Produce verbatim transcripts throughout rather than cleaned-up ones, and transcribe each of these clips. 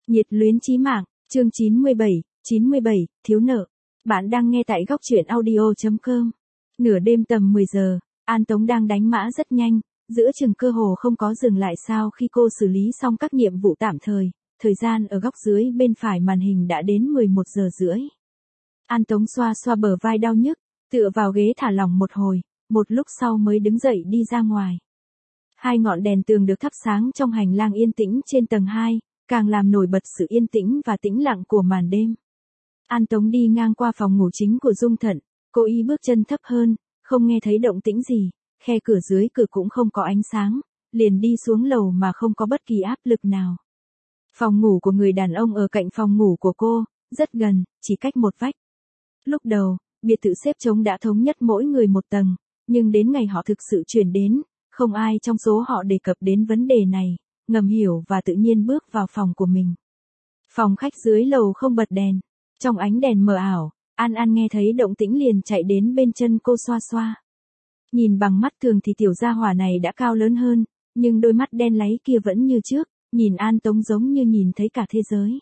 Nhiệt luyến chí mạng, chương chín mươi bảy, chín mươi bảy, thiếu nợ. Bạn đang nghe tại góc truyện audio chấm com. Nửa đêm tầm mười giờ, An Tống đang đánh mã rất nhanh, giữa chừng cơ hồ không có dừng lại sau khi cô xử lý xong các nhiệm vụ tạm thời, thời gian ở góc dưới bên phải màn hình đã đến mười một giờ rưỡi. An Tống xoa xoa bờ vai đau nhức, tựa vào ghế thả lỏng một hồi, một lúc sau mới đứng dậy đi ra ngoài. Hai ngọn đèn tường được thắp sáng trong hành lang yên tĩnh trên tầng hai, càng làm nổi bật sự yên tĩnh và tĩnh lặng của màn đêm. An Tống đi ngang qua phòng ngủ chính của Dung Thận, cô y bước chân thấp hơn, không nghe thấy động tĩnh gì, khe cửa dưới cửa cũng không có ánh sáng, liền đi xuống lầu mà không có bất kỳ áp lực nào. Phòng ngủ của người đàn ông ở cạnh phòng ngủ của cô, rất gần, chỉ cách một vách. Lúc đầu, biệt thự xếp trống đã thống nhất mỗi người một tầng, nhưng đến ngày họ thực sự chuyển đến, không ai trong số họ đề cập đến vấn đề này, ngầm hiểu và tự nhiên bước vào phòng của mình. Phòng khách dưới lầu không bật đèn, trong ánh đèn mờ ảo, An An nghe thấy động tĩnh liền chạy đến bên chân cô xoa xoa. Nhìn bằng mắt thường thì tiểu gia hỏa này đã cao lớn hơn, nhưng đôi mắt đen láy kia vẫn như trước, nhìn An Tống giống như nhìn thấy cả thế giới.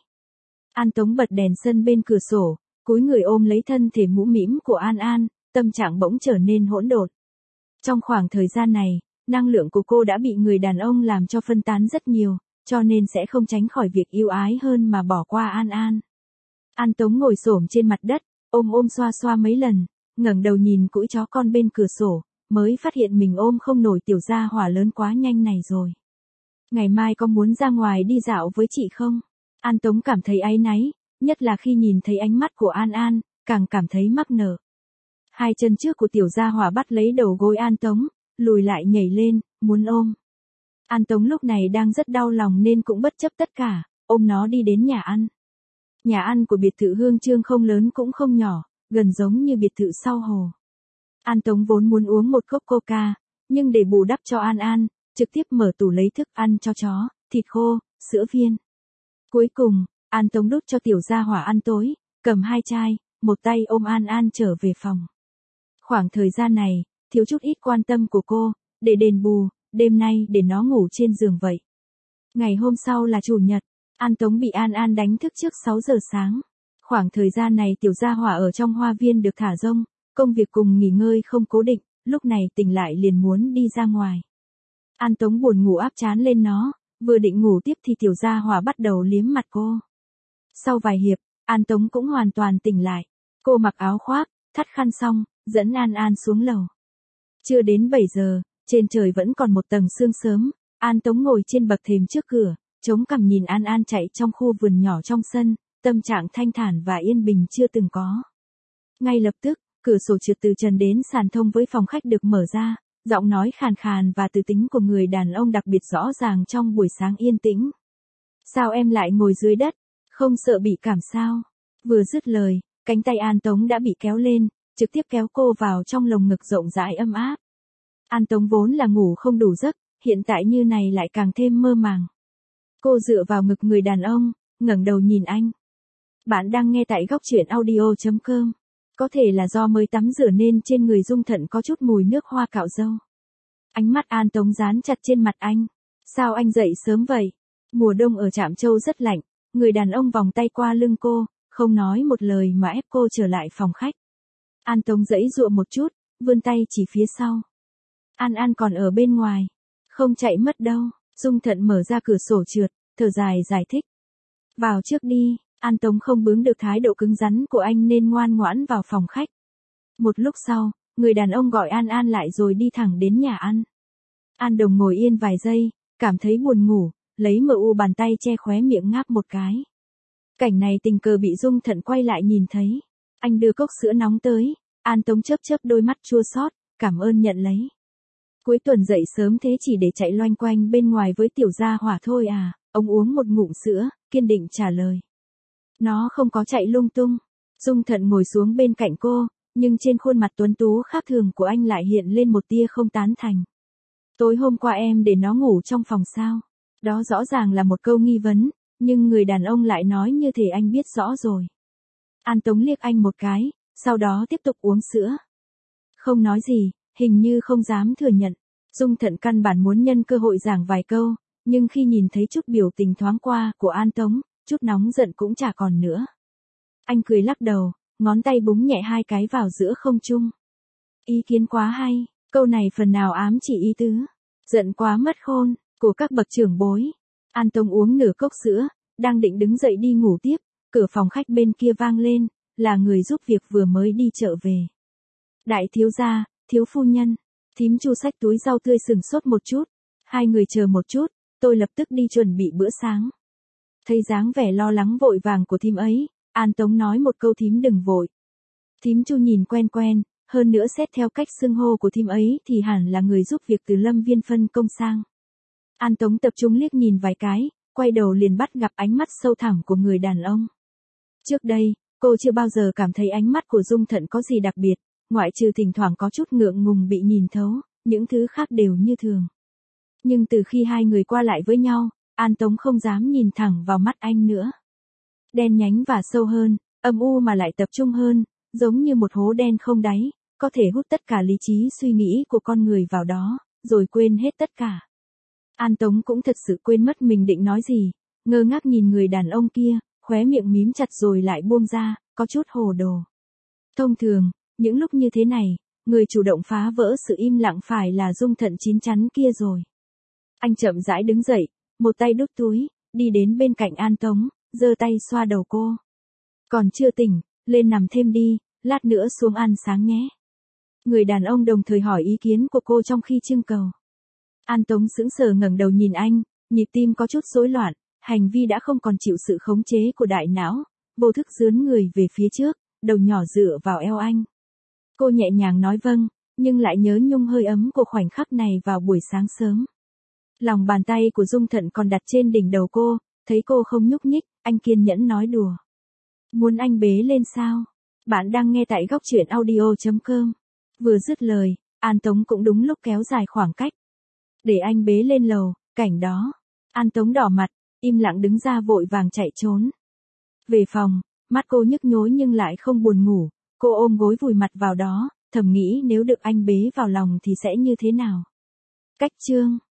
An Tống bật đèn sân bên cửa sổ, cúi người ôm lấy thân thể mũm mĩm của An An, tâm trạng bỗng trở nên hỗn độn. Trong khoảng thời gian này, năng lượng của cô đã bị người đàn ông làm cho phân tán rất nhiều, cho nên sẽ không tránh khỏi việc yêu ái hơn mà bỏ qua An An. An Tống ngồi xổm trên mặt đất, ôm ôm xoa xoa mấy lần, ngẩng đầu nhìn cũi chó con bên cửa sổ, mới phát hiện mình ôm không nổi tiểu gia hỏa lớn quá nhanh này rồi. Ngày mai có muốn ra ngoài đi dạo với chị không? An Tống cảm thấy áy náy, nhất là khi nhìn thấy ánh mắt của An An, càng cảm thấy mắc nợ. Hai chân trước của tiểu gia hỏa bắt lấy đầu gối An Tống, lùi lại nhảy lên, muốn ôm. An Tống lúc này đang rất đau lòng nên cũng bất chấp tất cả, ôm nó đi đến nhà ăn. Nhà ăn của biệt thự Hương Trương không lớn cũng không nhỏ, gần giống như biệt thự sau hồ. An Tống vốn muốn uống một cốc coca, nhưng để bù đắp cho An An, trực tiếp mở tủ lấy thức ăn cho chó, thịt khô, sữa viên. Cuối cùng, An Tống đút cho tiểu gia hỏa ăn tối, cầm hai chai, một tay ôm An An trở về phòng. Khoảng thời gian này, thiếu chút ít quan tâm của cô, để đền bù, đêm nay để nó ngủ trên giường vậy. Ngày hôm sau là chủ nhật, An Tống bị An An đánh thức trước sáu giờ sáng. Khoảng thời gian này tiểu gia hỏa ở trong hoa viên được thả rông, công việc cùng nghỉ ngơi không cố định, lúc này tỉnh lại liền muốn đi ra ngoài. An Tống buồn ngủ áp trán lên nó, vừa định ngủ tiếp thì tiểu gia hỏa bắt đầu liếm mặt cô. Sau vài hiệp, An Tống cũng hoàn toàn tỉnh lại. Cô mặc áo khoác, thắt khăn xong, dẫn An An xuống lầu. Chưa đến bảy giờ, trên trời vẫn còn một tầng sương sớm, An Tống ngồi trên bậc thềm trước cửa, chống cằm nhìn An An chạy trong khu vườn nhỏ trong sân, tâm trạng thanh thản và yên bình chưa từng có. Ngay lập tức, cửa sổ trượt từ trần đến sàn thông với phòng khách được mở ra, giọng nói khàn khàn và từ tính của người đàn ông đặc biệt rõ ràng trong buổi sáng yên tĩnh. Sao em lại ngồi dưới đất, không sợ bị cảm sao? Vừa dứt lời, cánh tay An Tống đã bị kéo lên, trực tiếp kéo cô vào trong lồng ngực rộng rãi ấm áp. An Tống vốn là ngủ không đủ giấc, hiện tại như này lại càng thêm mơ màng. Cô dựa vào ngực người đàn ông, ngẩng đầu nhìn anh. Bạn đang nghe tại góc truyện audio chấm com. Có thể là do mới tắm rửa nên trên người Dung Thận có chút mùi nước hoa cạo râu. Ánh mắt An Tống dán chặt trên mặt anh. Sao anh dậy sớm vậy? Mùa đông ở Trạm Châu rất lạnh, người đàn ông vòng tay qua lưng cô, không nói một lời mà ép cô trở lại phòng khách. An Tống giãy giụa một chút, vươn tay chỉ phía sau. An An còn ở bên ngoài, không chạy mất đâu. Dung Thận mở ra cửa sổ trượt, thở dài giải thích. Vào trước đi. An Tống không bướng được thái độ cứng rắn của anh nên ngoan ngoãn vào phòng khách. Một lúc sau, người đàn ông gọi An An lại rồi đi thẳng đến nhà ăn. An Đồng ngồi yên vài giây, cảm thấy buồn ngủ, lấy mờ u bàn tay che khóe miệng ngáp một cái. Cảnh này tình cờ bị Dung Thận quay lại nhìn thấy. Anh đưa cốc sữa nóng tới, An Tống chớp chớp đôi mắt chua xót, cảm ơn nhận lấy. Cuối tuần dậy sớm thế chỉ để chạy loanh quanh bên ngoài với tiểu gia hỏa thôi à? Ông uống một ngụm sữa, kiên định trả lời. Nó không có chạy lung tung. Dung Thận ngồi xuống bên cạnh cô, nhưng trên khuôn mặt tuấn tú khác thường của anh lại hiện lên một tia không tán thành. Tối hôm qua em để nó ngủ trong phòng sao? Đó rõ ràng là một câu nghi vấn, nhưng người đàn ông lại nói như thể anh biết rõ rồi. An Tống liếc anh một cái, sau đó tiếp tục uống sữa. Không nói gì, hình như không dám thừa nhận. Dung Thận căn bản muốn nhân cơ hội giảng vài câu, nhưng khi nhìn thấy chút biểu tình thoáng qua của An Tống, chút nóng giận cũng chả còn nữa. Anh cười lắc đầu, ngón tay búng nhẹ hai cái vào giữa không trung. Ý kiến quá hay, câu này phần nào ám chỉ ý tứ. Giận quá mất khôn, của các bậc trưởng bối. An Tống uống nửa cốc sữa, đang định đứng dậy đi ngủ tiếp, cửa phòng khách bên kia vang lên, là người giúp việc vừa mới đi chợ về. Đại thiếu gia, thiếu phu nhân, thím Chu xách túi rau tươi sừng sốt một chút. Hai người chờ một chút, tôi lập tức đi chuẩn bị bữa sáng. Thấy dáng vẻ lo lắng vội vàng của thím ấy, An Tống nói một câu thím đừng vội. Thím Chu nhìn quen quen, hơn nữa xét theo cách xưng hô của thím ấy thì hẳn là người giúp việc từ Lâm Viên phân công sang. An Tống tập trung liếc nhìn vài cái, quay đầu liền bắt gặp ánh mắt sâu thẳm của người đàn ông. Trước đây, cô chưa bao giờ cảm thấy ánh mắt của Dung Thận có gì đặc biệt, ngoại trừ thỉnh thoảng có chút ngượng ngùng bị nhìn thấu, những thứ khác đều như thường. Nhưng từ khi hai người qua lại với nhau, An Tống không dám nhìn thẳng vào mắt anh nữa. Đen nhánh và sâu hơn, âm u mà lại tập trung hơn, giống như một hố đen không đáy, có thể hút tất cả lý trí suy nghĩ của con người vào đó, rồi quên hết tất cả. An Tống cũng thật sự quên mất mình định nói gì, ngơ ngác nhìn người đàn ông kia, khóe miệng mím chặt rồi lại buông ra, có chút hồ đồ. Thông thường, những lúc như thế này, người chủ động phá vỡ sự im lặng phải là Dung Thận chín chắn kia rồi. Anh chậm rãi đứng dậy, một tay đút túi, đi đến bên cạnh An Tống, giơ tay xoa đầu cô. Còn chưa tỉnh, lên nằm thêm đi, lát nữa xuống ăn sáng nhé. Người đàn ông đồng thời hỏi ý kiến của cô trong khi trưng cầu. An Tống sững sờ ngẩng đầu nhìn anh, nhịp tim có chút rối loạn, hành vi đã không còn chịu sự khống chế của đại não, vô thức dướn người về phía trước, đầu nhỏ dựa vào eo anh. Cô nhẹ nhàng nói vâng, nhưng lại nhớ nhung hơi ấm của khoảnh khắc này vào buổi sáng sớm. Lòng bàn tay của Dung Thận còn đặt trên đỉnh đầu cô, thấy cô không nhúc nhích, anh kiên nhẫn nói đùa. Muốn anh bế lên sao? Bạn đang nghe tại góc truyện audio chấm com. Vừa dứt lời, An Tống cũng đúng lúc kéo dài khoảng cách. Để anh bế lên lầu, cảnh đó. An Tống đỏ mặt, im lặng đứng ra vội vàng chạy trốn. Về phòng, mắt cô nhức nhối nhưng lại không buồn ngủ, cô ôm gối vùi mặt vào đó, thầm nghĩ nếu được anh bế vào lòng thì sẽ như thế nào. Cách chương